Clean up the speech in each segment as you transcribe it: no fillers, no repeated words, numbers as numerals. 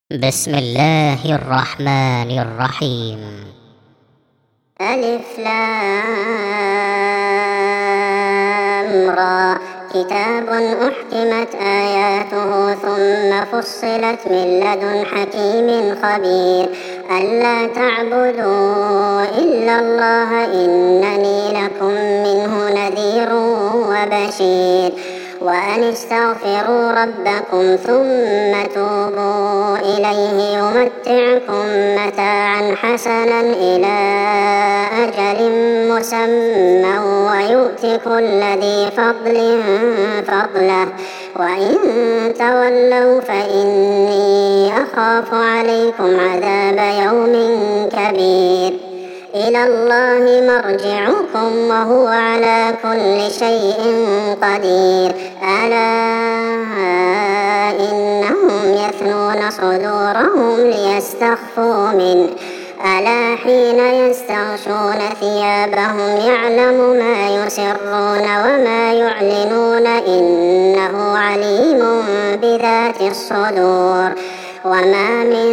بسم الله الرحمن الرحيم. ألف لام را، كتاب أحكمت آياته ثم فصلت من لدن حكيم خبير، ألا تعبدوا إلا الله إنني لكم منه نذير وبشير، وأن استغفروا ربكم ثم توبوا إليه يمتعكم متاعا حسنا إلى أجل مسمى ويؤت كل ذي فضل فضله، وإن تولوا فإني أخاف عليكم عذاب يوم كبير. إلى الله مرجعكم وهو على كل شيء قدير. ألا إنهم يثنون صدورهم ليستخفوا منه، ألا حين يستغشون ثيابهم يعلم ما يسرون وما يعلنون إنه عليم بذات الصدور. وما من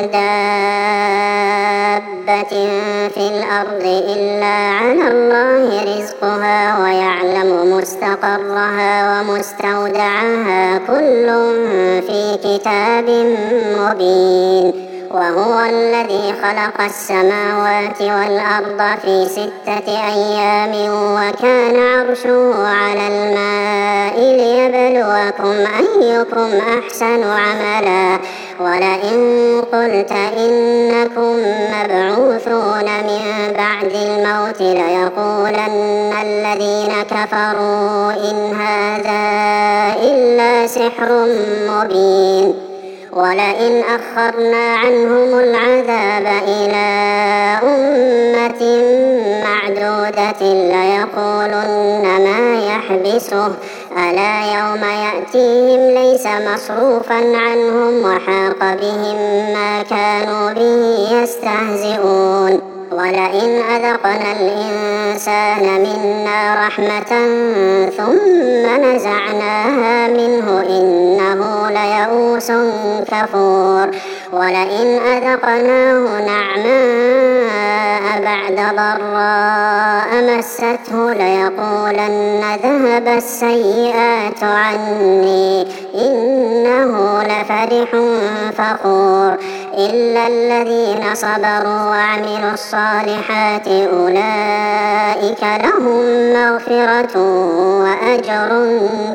دابة في الأرض إلا على الله رزقها ويعلم مستقرها ومستودعها كل في كتاب مبين. وهو الذي خلق السماوات والأرض في 6 أيام وكان عرشه على الماء ليبلوكم أيكم أحسن عملا. ولئن قلت إنكم مبعوثون من بعد الموت ليقولن الذين كفروا إن هذا إلا سحر مبين. ولئن أخرنا عنهم العذاب إلى أمة معدودة ليقولن ما يحبسه، ألا يوم يأتيهم ليس مصروفا عنهم وحاق بهم ما كانوا به يستهزئون. ولئن أذقنا الإنسان منا رحمة ثم نزعناها منه إنه ليئوس كفور. ولئن أذقناه نعماء بعد ضراء مسته ليقولن ذهب السيئات عني إنه لفرح فخور. إلا الذين صبروا وعملوا الصالحات أولئك لهم مغفرة وأجر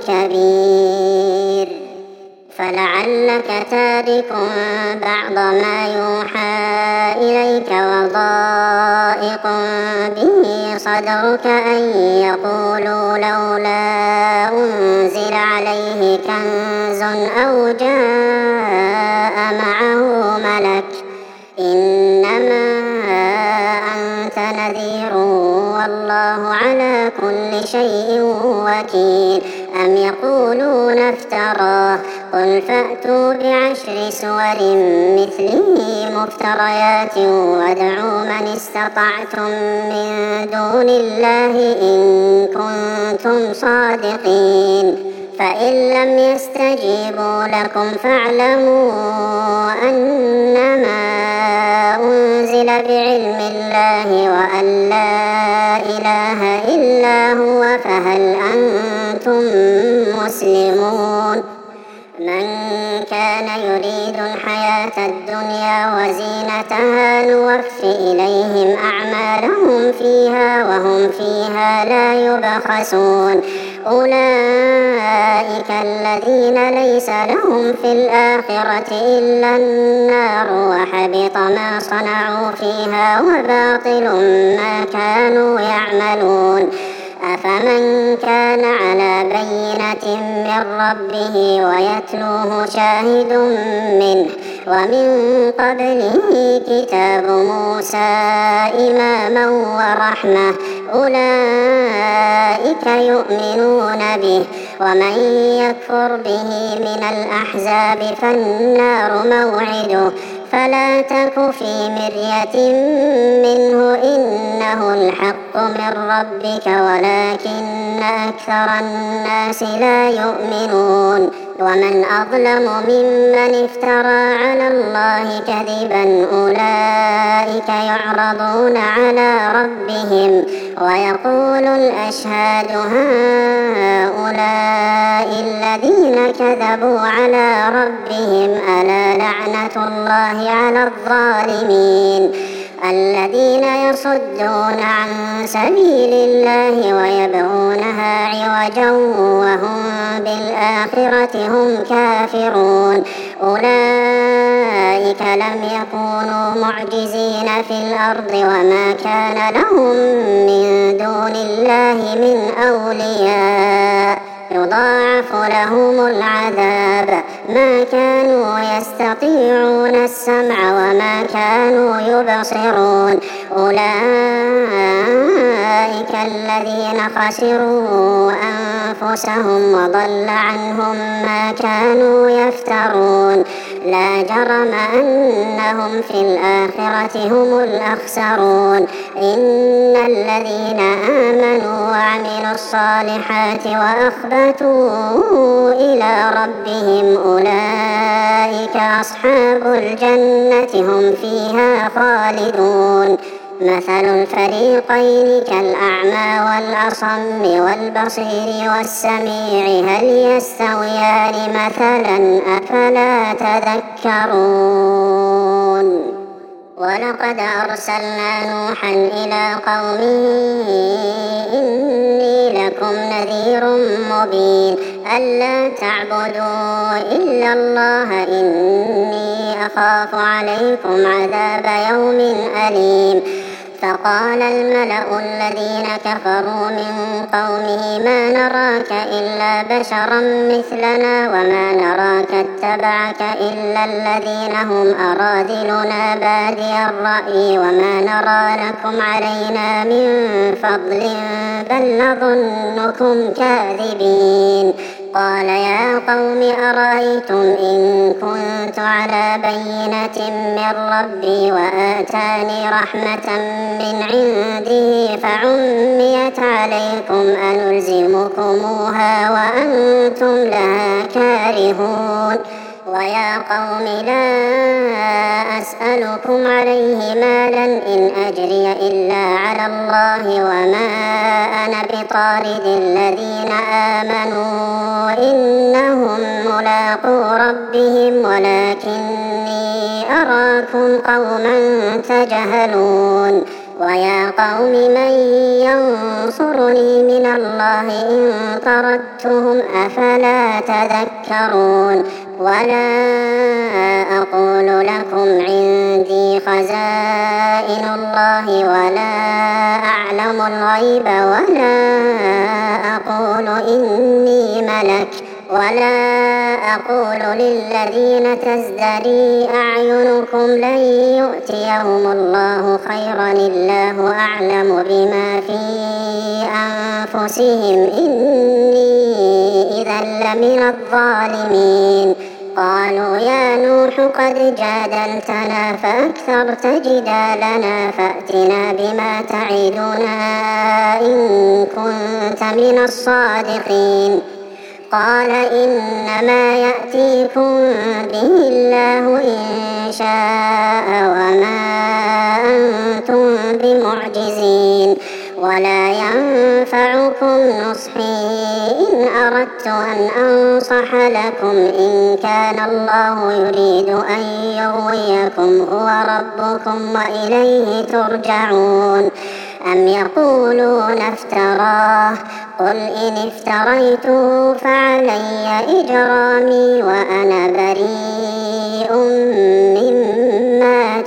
كبير. فلعلك تارك بعض ما يوحى إليك وضائق به صدرك أن يقولوا لولا أنزل عليه كنز أو جاء معه ملك، إنما أنت نذير والله على كل شيء وكيل. أم يقولون افتراه، قل فأتوا ب10 سور مثله مفتريات وادعوا من استطعتم من دون الله إن كنتم صادقين. فإن لم يستجيبوا لكم فاعلموا أنما أنزل بعلم الله وأن لا إله إلا هو، فهل أنتم مسلمون؟ من كان يريد الحياة الدنيا وزينتها نوفي إليهم أعمالهم فيها وهم فيها لا يبخسون. أولئك الذين ليس لهم في الآخرة إلا النار وحبط ما صنعوا فيها وباطل ما كانوا يعملون. أفمن كان على بينة من ربه ويتلوه شاهد منه ومن قبله كتاب موسى إماما ورحمة أولئك يؤمنون به. ومن يكفر به من الأحزاب فالنار موعده، فلا تك في مرية منه إنه الحق من ربك ولكن أكثر الناس لا يؤمنون. ومن أظلم ممن افترى على الله كذبا أولئك يعرضون على ربهم ويقول الأشهاد هؤلاء الذين كذبوا على ربهم ألا لعنة الله على الظالمين الذين يصدون عن سبيل الله ويبغونها عوجا وهم بالآخرة هم كافرون أولئك لم يكونوا معجزين في الأرض وما كان لهم من دون الله من أولياء يضاعف لهم العذاب ما كانوا يستطيعون السمع وما كانوا يبصرون أولئك الذين خسروا أنفسهم وضل عنهم ما كانوا يفترون لا جرم أنهم في الآخرة هم الأخسرون إن الذين آمنوا وعملوا الصالحات وأخبتوا إلى ربهم أولئك أصحاب الجنة هم فيها خالدون مثل الفريقين كالأعمى والأصم والبصير والسميع هل يستويان مثلا أفلا تذكرون ولقد أرسلنا نوحا إلى قومه إني لكم نذير مبين ألا تعبدوا إلا الله إني أخاف عليكم عذاب يوم أليم فقال الملأ الذين كفروا من قومه ما نراك إلا بشرا مثلنا وما نراك اتبعك إلا الذين هم أراذلنا بادي الرأي وما نرى لكم علينا من فضل بل نظنكم كاذبين قال يا قوم أرأيتم إن كنت على بينة من ربي وآتاني رحمة من عنده فعميت عليكم أنلزمكموها وأنتم لها كارهون ويا قوم لا أسألكم عليه مالا إن أجري إلا على الله وما أنا بطارد الذين آمنوا إنهم ملاقو ربهم ولكني أراكم قوما تجهلون ويا قوم من ينصرني من الله إن طردتهم أفلا تذكرون ولا أقول لكم عندي خزائن الله ولا أعلم الغيب ولا أقول إني ملك ولا أقول للذين تزدري أعينكم لن يؤتيهم الله خيرا الله أعلم بما في أنفسهم إني إذا لمن الظالمين قالوا يا نوح قد جادلتنا فأكثرت جدالنا فأتنا بما تعدنا إن كنت من الصادقين قال إنما يأتيكم به الله إن شاء وما أنتم بمعجزين ولا ينفعكم نصحي إن أردت أن أنصح لكم إن كان الله يريد أن يغويكم هو ربكم وإليه ترجعون أم يقولون افتراه قل إن افتريته فعلي إجرامي وأنا بريء مما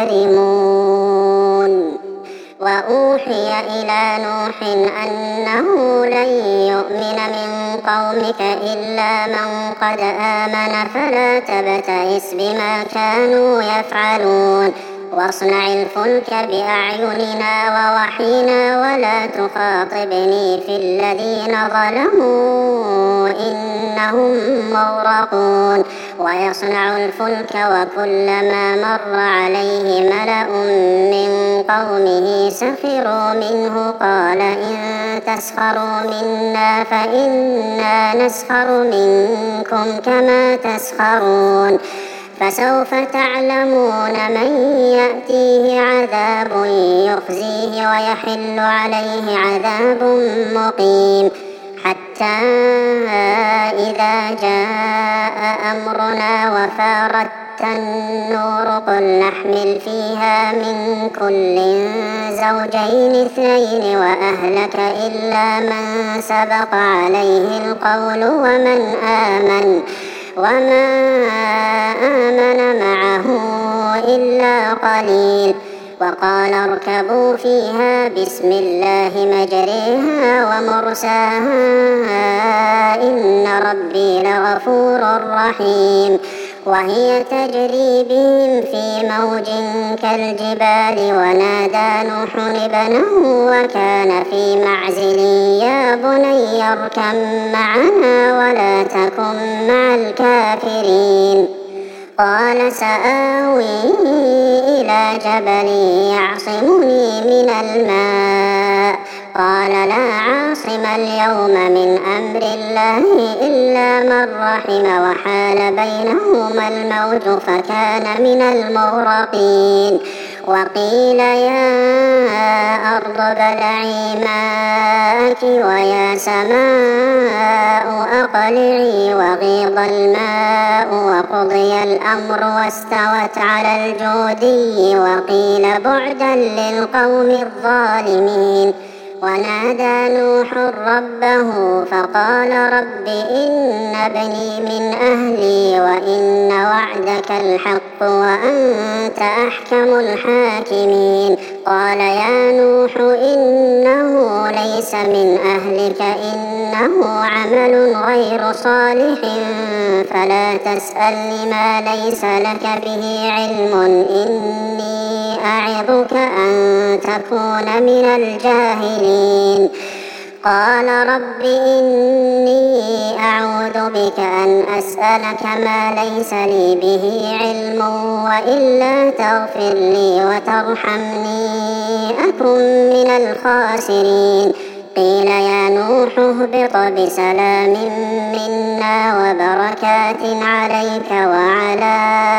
تجرمون وأوحي إلى نوح أنه لن يؤمن من قومك إلا من قد آمن فلا تبتئس بما كانوا يفعلون واصنع الفلك بأعيننا ووحينا ولا تخاطبني في الذين ظلموا إنهم مغرقون ويصنع الفلك وكلما مر عليه ملأ من قومه سخروا منه قال إن تسخروا منا فإنا نسخر منكم كما تسخرون فسوف تعلمون من يأتيه عذاب يخزيه ويحل عليه عذاب مقيم حتى إذا جاء أمرنا وفارت النور قل نحمل فيها من كل زوجين اثنين وأهلك إلا من سبق عليه القول وما آمن معه إلا قليل وقال اركبوا فيها بسم الله مجريها ومرساها إن ربي لغفور رحيم وهي تجري بهم في موج كالجبال ونادى نوح ابنه وكان في معزل يا بني اركب معنا ولا تكن مع الكافرين قال سآوي إلى جبل يعصمني من الماء قال لا عاصم اليوم من أمر الله إلا من رحم وحال بينهما الموج فكان من المغرقين وقيل يا أرض ابلعي ماءك ويا سماء أقلعي وغيض الماء وقضي الأمر واستوت على الجودي وقيل بعدا للقوم الظالمين ونادى نوح ربه فقال رب إن ابني من أهلي وإن وعدك الحق وأنت أحكم الحاكمين قال يا نوح إنه ليس من أهلك إنه عمل غير صالح فلا تسألني ما ليس لك به علم إني أعظك أن تكون من الجاهلين قال رب إني أعوذ بك أن أسألك ما ليس لي به علم وإلا تغفر لي وترحمني أكن من الخاسرين قيل يا نوح اهبط بسلام منا وبركات عليك وعلى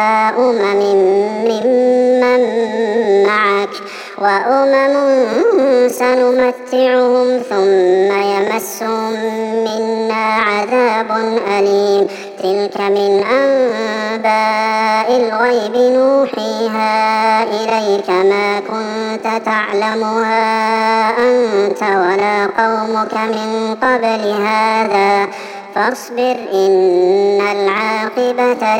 ممن معك وأمم سنمتعهم ثم يمسهم منا عذاب أليم تلك من أنباء الغيب نوحيها إليك ما كنت تعلمها أنت ولا قومك من قبل هذا فاصبر إن العاقبة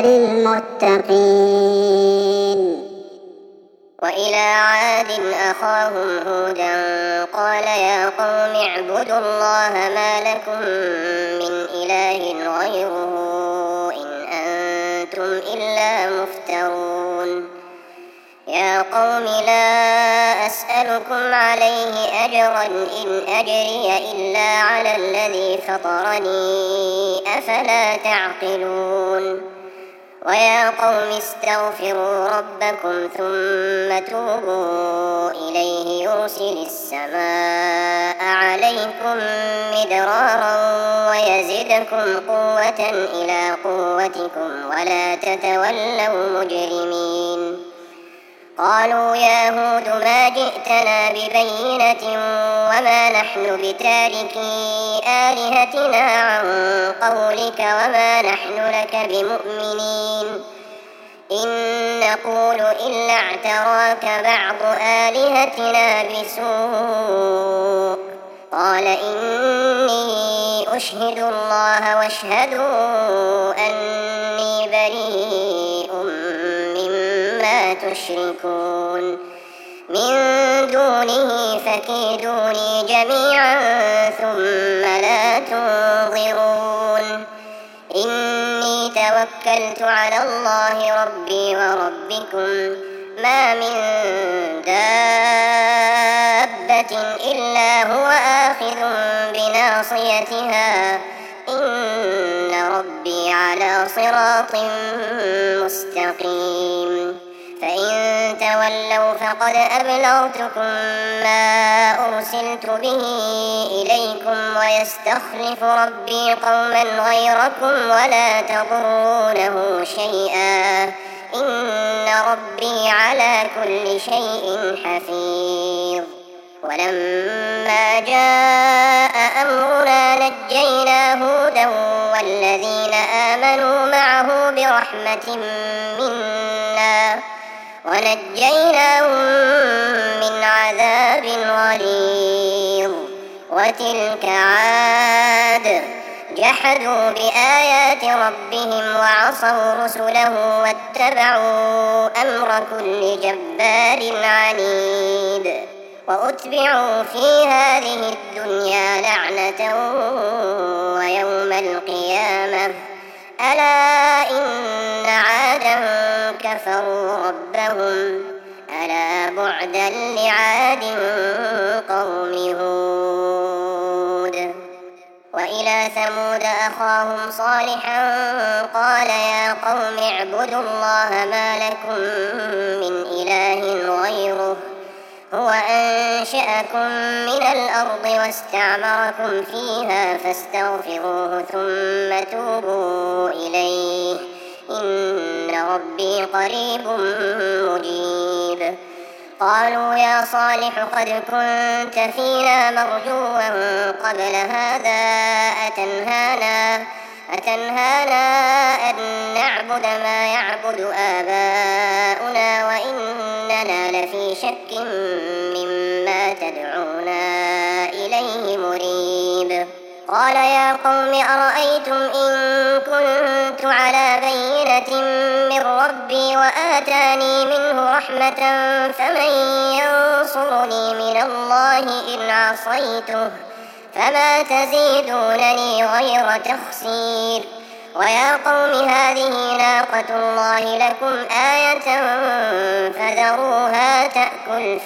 للمتقين وإلى عاد أخاهم هودا قال يا قوم اعبدوا الله ما لكم من إله غيره إن أنتم إلا مفترون يا قوم لا أسألكم عليه أجرا إن أجري إلا على الذي فطرني أفلا تعقلون ويا قوم استغفروا ربكم ثم توبوا إليه يرسل السماء عليكم مدرارا ويزدكم قوة إلى قوتكم ولا تتولوا مجرمين قالوا يا هود ما جئتنا ببينة وما نحن بتاركي آلهتنا عن قولك وما نحن لك بمؤمنين إن نقول إلا اعتراك بعض آلهتنا بسوء قال إني أشهد الله واشهدوا أني بريء مما تشركون من دونه فكيدوني جميعا ثم لا تنظرون إني توكلت على الله ربي وربكم ما من دابة إلا هو آخذ بناصيتها إن ربي على على صراط مستقيم. فإن تولوا فقد أبلغتكم ما أرسلت به إليكم ويستخلف ربي قوما غيركم ولا تضرونه شيئا إن ربي على كل شيء حفيظ. ولما جاء أمرنا نجينا هودا والذين آمنوا معه برحمة منا ونجيناهم من عذاب غليظ. وتلك عاد جحدوا بآيات ربهم وعصوا رسله واتبعوا أمر كل جبار عنيد. وأتبعوا في هذه الدنيا لعنة ويوم القيامة ألا إن عادا كفروا ربهم ألا بعدا لعاد قوم هود. وإلى ثمود أخاهم صالحا قال يا قوم اعبدوا الله ما لكم من إله غيره هو أنشأكم من الأرض واستعمركم فيها فاستغفروه ثم توبوا إليه إن ربي قريب مجيب. قالوا يا صالح قد كنت فينا مرجوا قبل هذا أتنهانا أن نعبد ما يعبد آباؤنا وإننا لفي شك مما تدعونا إليه مريب. قال يا قوم أرأيتم إن كنت على بينة من ربي وآتاني منه رحمة فمن ينصرني من الله إن عصيته فما تزيدونني غير تخسير. ويا قوم هذه ناقة الله لكم آية فذروها تأكل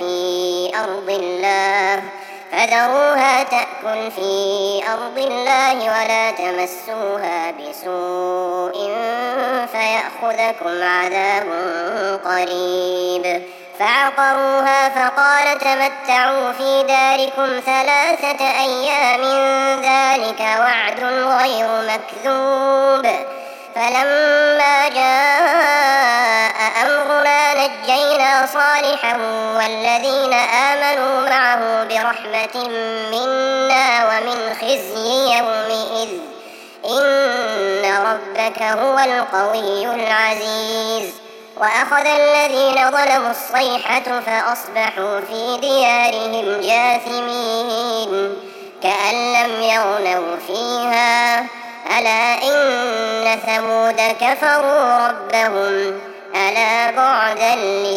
في أرض الله ولا تمسوها بسوء فيأخذكم عذاب قريب. فعقروها فقال تمتعوا في داركم 3 أيام ذلك وعد غير مكذوب. فلما جاء أمرنا نجينا صالحا والذين آمنوا معه برحمة منا ومن خزي يومئذ إن ربك هو القوي العزيز. وأخذ الذين ظلموا الصيحة فأصبحوا في ديارهم جاثمين كأن لم يغنوا فيها ألا إن ثمود كفروا ربهم ألا بعدا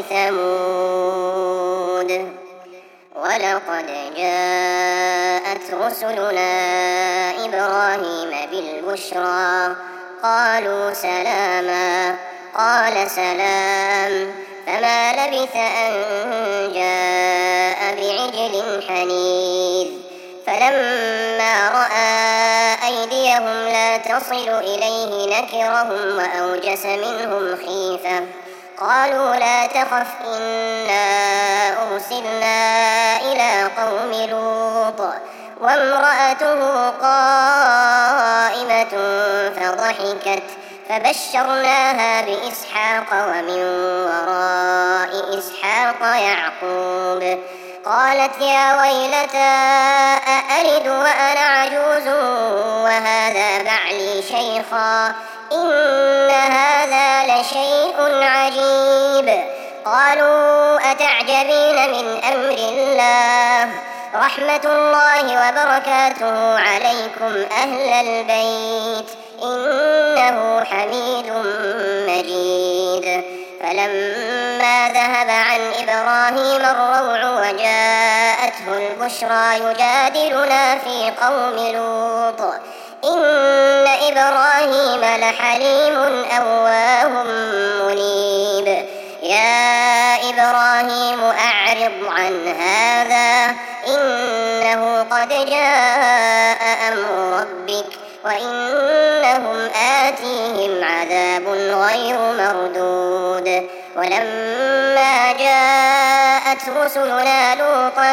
لثمود. ولقد جاءت رسلنا إبراهيم بالبشرى قالوا سلاما قال سلام فما لبث أن جاء بعجل حنيذ. فلما رأى أيديهم لا تصل إليه نكرهم وأوجس منهم خيفة قالوا لا تخف إنا أرسلنا إلى قوم لوط وامرأته قائمة فضحكت فبشرناها بإسحاق ومن وراء إسحاق يعقوب. قالت يا ويلتى أألد وأنا عجوز وهذا بعلي شيخا إن هذا لشيء عجيب. قالوا أتعجبين من أمر الله رحمة الله وبركاته عليكم أهل البيت إنه حميد مجيد. فلما ذهب عن إبراهيم الروع وجاءته البشرى يجادلنا في قوم لوط إن إبراهيم لحليم أواه منيب. يا إبراهيم أعرض عن هذا إنه قد جاء أمر ربك وإنهم إنهم آتيهم عذاب غير مردود ولما جاءت رسلنا لوطا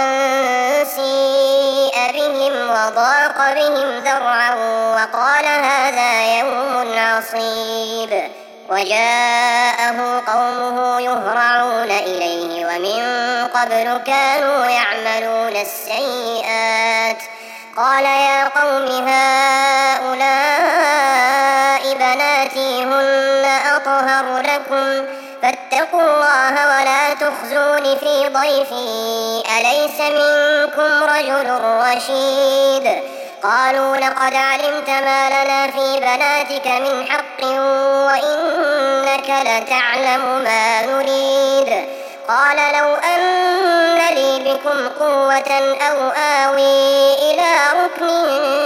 سيء بهم وضاق بهم ذرعا وقال هذا يوم عصيب وجاءه قومه يهرعون إليه ومن قبل كانوا يعملون السيئات قال يا قوم هؤلاء بناتي هن أطهر لكم فاتقوا الله ولا تخزون في ضيفي أليس منكم رجل رشيد قالوا لقد علمت ما لنا في بناتك من حق وإنك لتعلم ما نريد قال لو أن لي بكم قوة أو آوي إلى ركن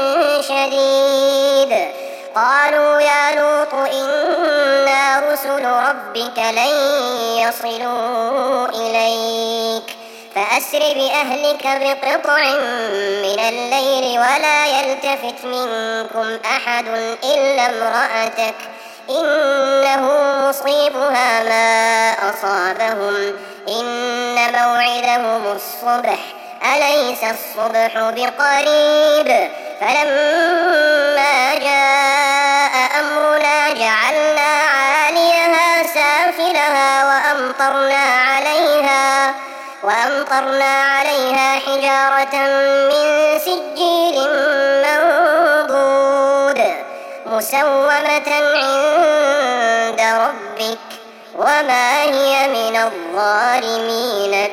شديد قالوا يا لوط إنا رسل ربك لن يصلوا إليك فأسر بأهلك بقطع من الليل ولا يلتفت منكم أحد إلا امرأتك إنه مصيبها ما أصابهم إن موعدهم الصبح أليس الصبح بقريب فلما جاء أمرنا جعلنا عاليها سافلها وأمطرنا عليها حجارة من سجيل منضود مسومة عند ربك وما هي من الظالمين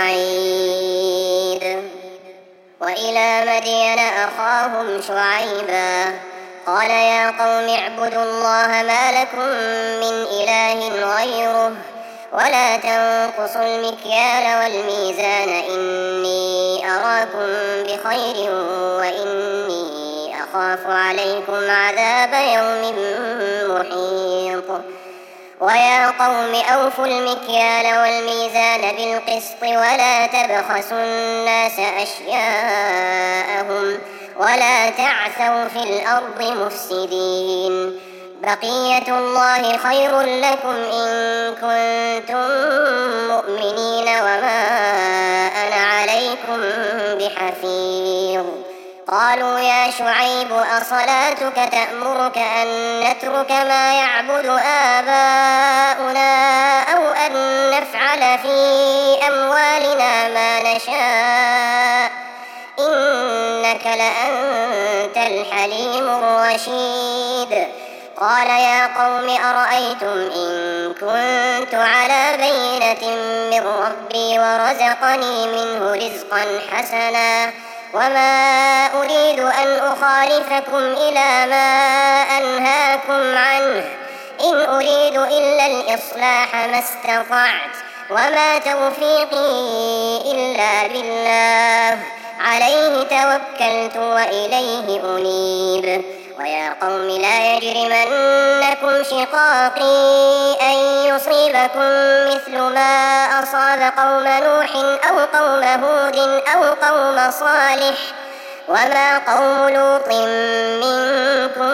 ببعيد وإلى مدين أخاهم شعيبا قال يا قوم اعبدوا الله ما لكم من إله غيره ولا تنقصوا المكيال والميزان إني أراكم بخير وإني أخاف عليكم عذاب يوم محيط ويا قوم أوفوا المكيال والميزان بالقسط ولا تبخسوا الناس أشياءهم ولا تعثوا في الأرض مفسدين بقية الله خير لكم إن كنتم مؤمنين وما أنا عليكم بحفيظ قالوا يا شعيب أصلاتك تأمرك أن نترك ما يعبد آباؤنا أو أن نفعل في أموالنا ما نشاء إنك لأنت الحليم الرشيد قال يا قوم أرأيتم إن كنت على بينة من ربي ورزقني منه رزقا حسنا وما أريد أن أخالفكم إلى ما أنهاكم عنه إن أريد إلا الإصلاح ما استطعت وما توفيقي إلا بالله عليه توكلت وإليه أنيب ويا قوم لا يجرمنكم شقاقي أن يصيبكم مثل ما أصاب قوم نوح أو قوم هود أو قوم صالح وما قوم لوط منكم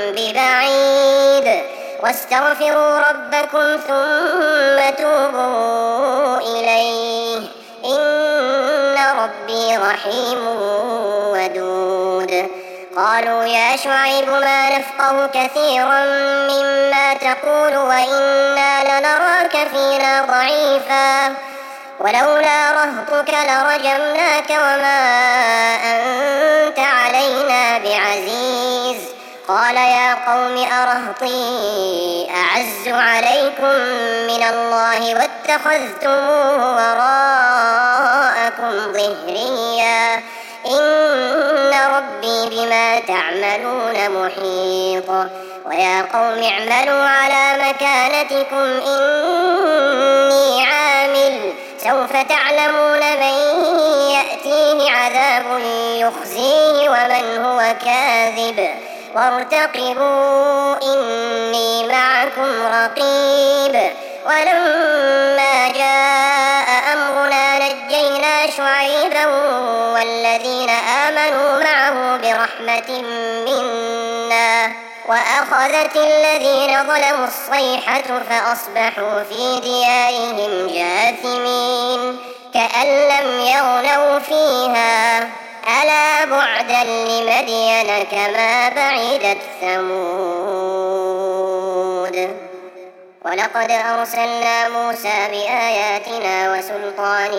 ببعيد واستغفروا ربكم ثم توبوا إليه إن ربي رحيم ودود قالوا يا شعيب ما نفقه كثيرا مما تقول وإنا لنراك فينا ضعيفا ولولا رهطك لرجمناك وما أنت علينا بعزيز قال يا قوم أرهطي أعز عليكم من الله واتخذتموه وراءكم ظهريا إن ربي بما تعملون محيط ويا قوم اعملوا على مكانتكم إني عامل سوف تعلمون من يأتيه عذاب يخزيه ومن هو كاذب وارتقبوا إني معكم رقيب ولما جاء أمرنا نجينا شعيبا والذين آمنوا معه برحمة منا فأخذت الذين ظلموا الصيحة فأصبحوا في ديارهم جاثمين كأن لم يغنوا فيها ألا بعدا لمدين كما بعدت ثمود. ولقد أرسلنا موسى بآياتنا وسلطان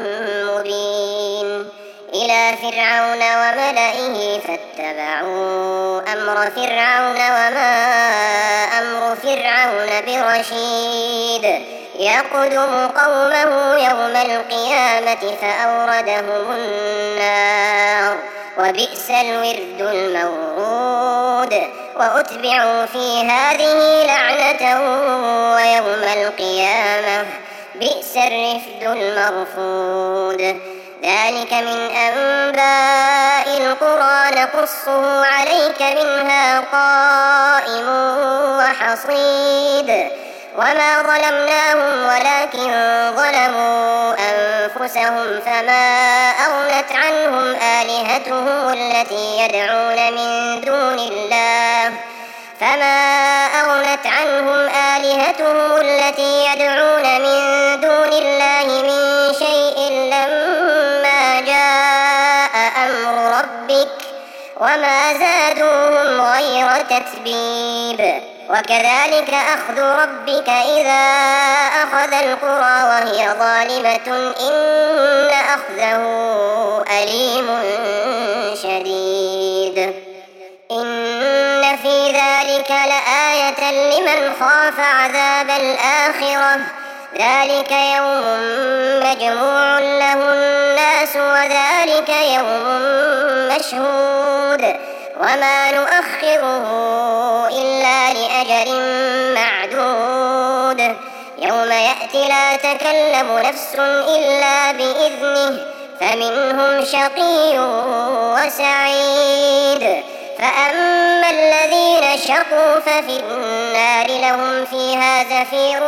مبين إلى فرعون وملئه فاتبعوا أمر فرعون وما أمر فرعون برشيد يقدم قومه يوم القيامة فأوردهم النار وبئس الورد المورود وأتبعوا في هذه لعنة ويوم القيامة بئس الرفد المرفود. ذلك من أنباء القرى نقصه عليك منها قائم وحصيد وما ظلمناهم ولكن ظلموا أنفسهم فما أغنت عنهم آلهتهم التي يدعون من دون الله من شيء لما جاء أمر ربك وما زادوهم غير تتبيب. وكذلك أخذ ربك إذا أخذ القرى وهي ظالمة إن أخذه أليم شديد. إن في ذلك لآية لمن خاف عذاب الآخرة ذلك يوم مجموع له الناس وذلك يوم مشهود وما نؤخره إلا لأجل معدود يوم يأتي لا تكلم نفس إلا بإذنه فمنهم شقي وسعيد. فأما الذين شقوا ففي النار لهم فيها زفير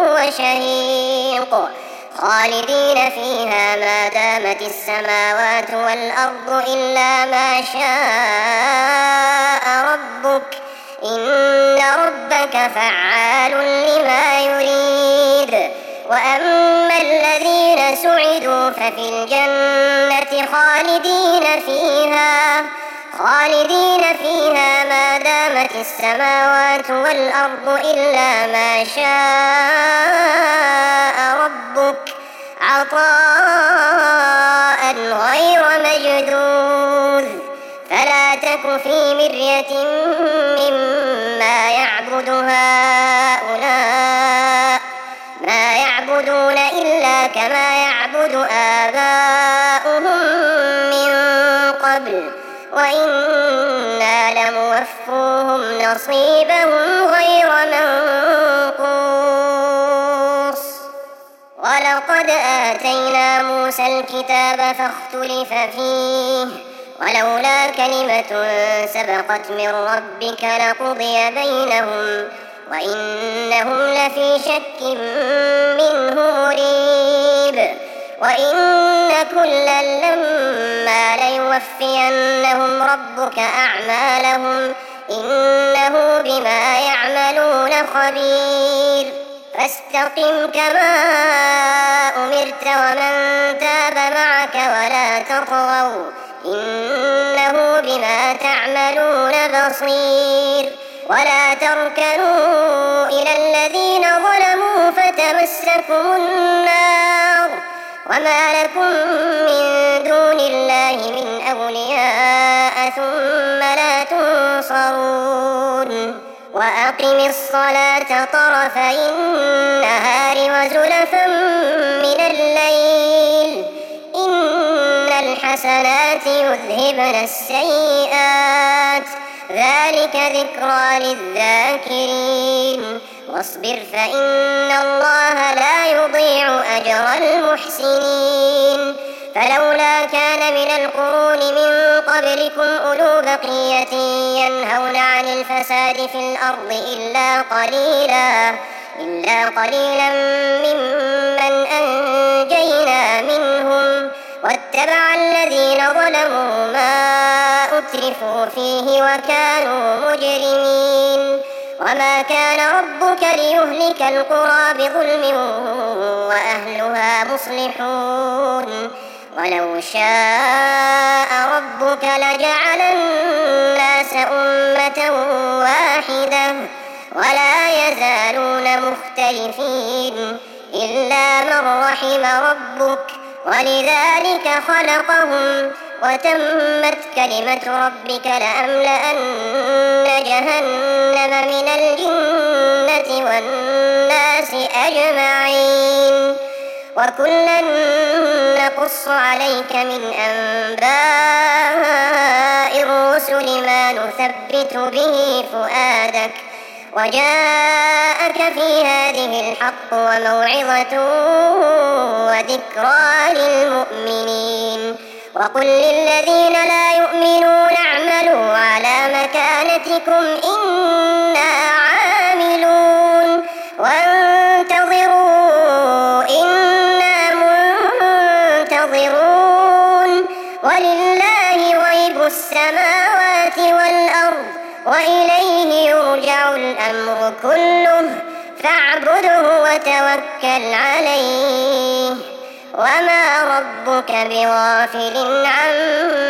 وشهيق خالدين فيها ما دامت السماوات والأرض إلا ما شاء ربك إن ربك فعال لما يريد. وأما الذين سعدوا ففي الجنة خالدين فيها ما دامت السماوات والأرض إلا ما شاء ربك عطاء غير مجدود. فلا تك في مرية مما يعبد هؤلاء ما يعبدون إلا كما يعبد آباؤهم من قبل وإنا لموفوهم نصيبهم غير منقوص. ولقد آتينا موسى الكتاب فاختلف فيه ولولا كلمة سبقت من ربك لقضي بينهم وإنهم لفي شك منه مريب. وإن كلا لما ليوفينهم ربك أعمالهم إنه بما يعملون خبير. فاستقم كما أمرت ومن تاب معك ولا تطغوا إنه بما تعملون بصير. ولا تركنوا إلى الذين ظلموا فتمسكم النار وما لكم من دون الله من أولياء ثم لا تنصرون. وأقم الصلاة طرفي النهار وزلفا من الليل إن الحسنات يذهبن السيئات ذلك ذكرى للذاكرين. واصبر فإن الله لا يضيع أجر المحسنين. فلولا كان من القرون من قبلكم أولو بقية ينهون عن الفساد في الأرض إلا قليلا ممن أنجينا منهم واتبع الذين ظلموا ما أترفوا فيه وكانوا مجرمين. وما كان ربك ليهلك القرى بظلم وأهلها مصلحون ولو شاء ربك لجعل الناس أمة واحدة ولا يزالون مختلفين إلا من رحم ربك ولذلك خلقهم وتمت كلمة ربك لأملأن جهنم من الجنة والناس أجمعين وكلا نقص عليك من أنباء الرسل ما نثبت به فؤادك وجاءك في هذه الحق وموعظة وذكرى للمؤمنين وقل للذين لا يؤمنون اعملوا على مكانتكم إنا عاملون وانتظروا إنا منتظرون ولله غيب السماوات والأرض وإليه يرجع الأمر كله فاعبده وتوكل عليه وما ربك بغافل عما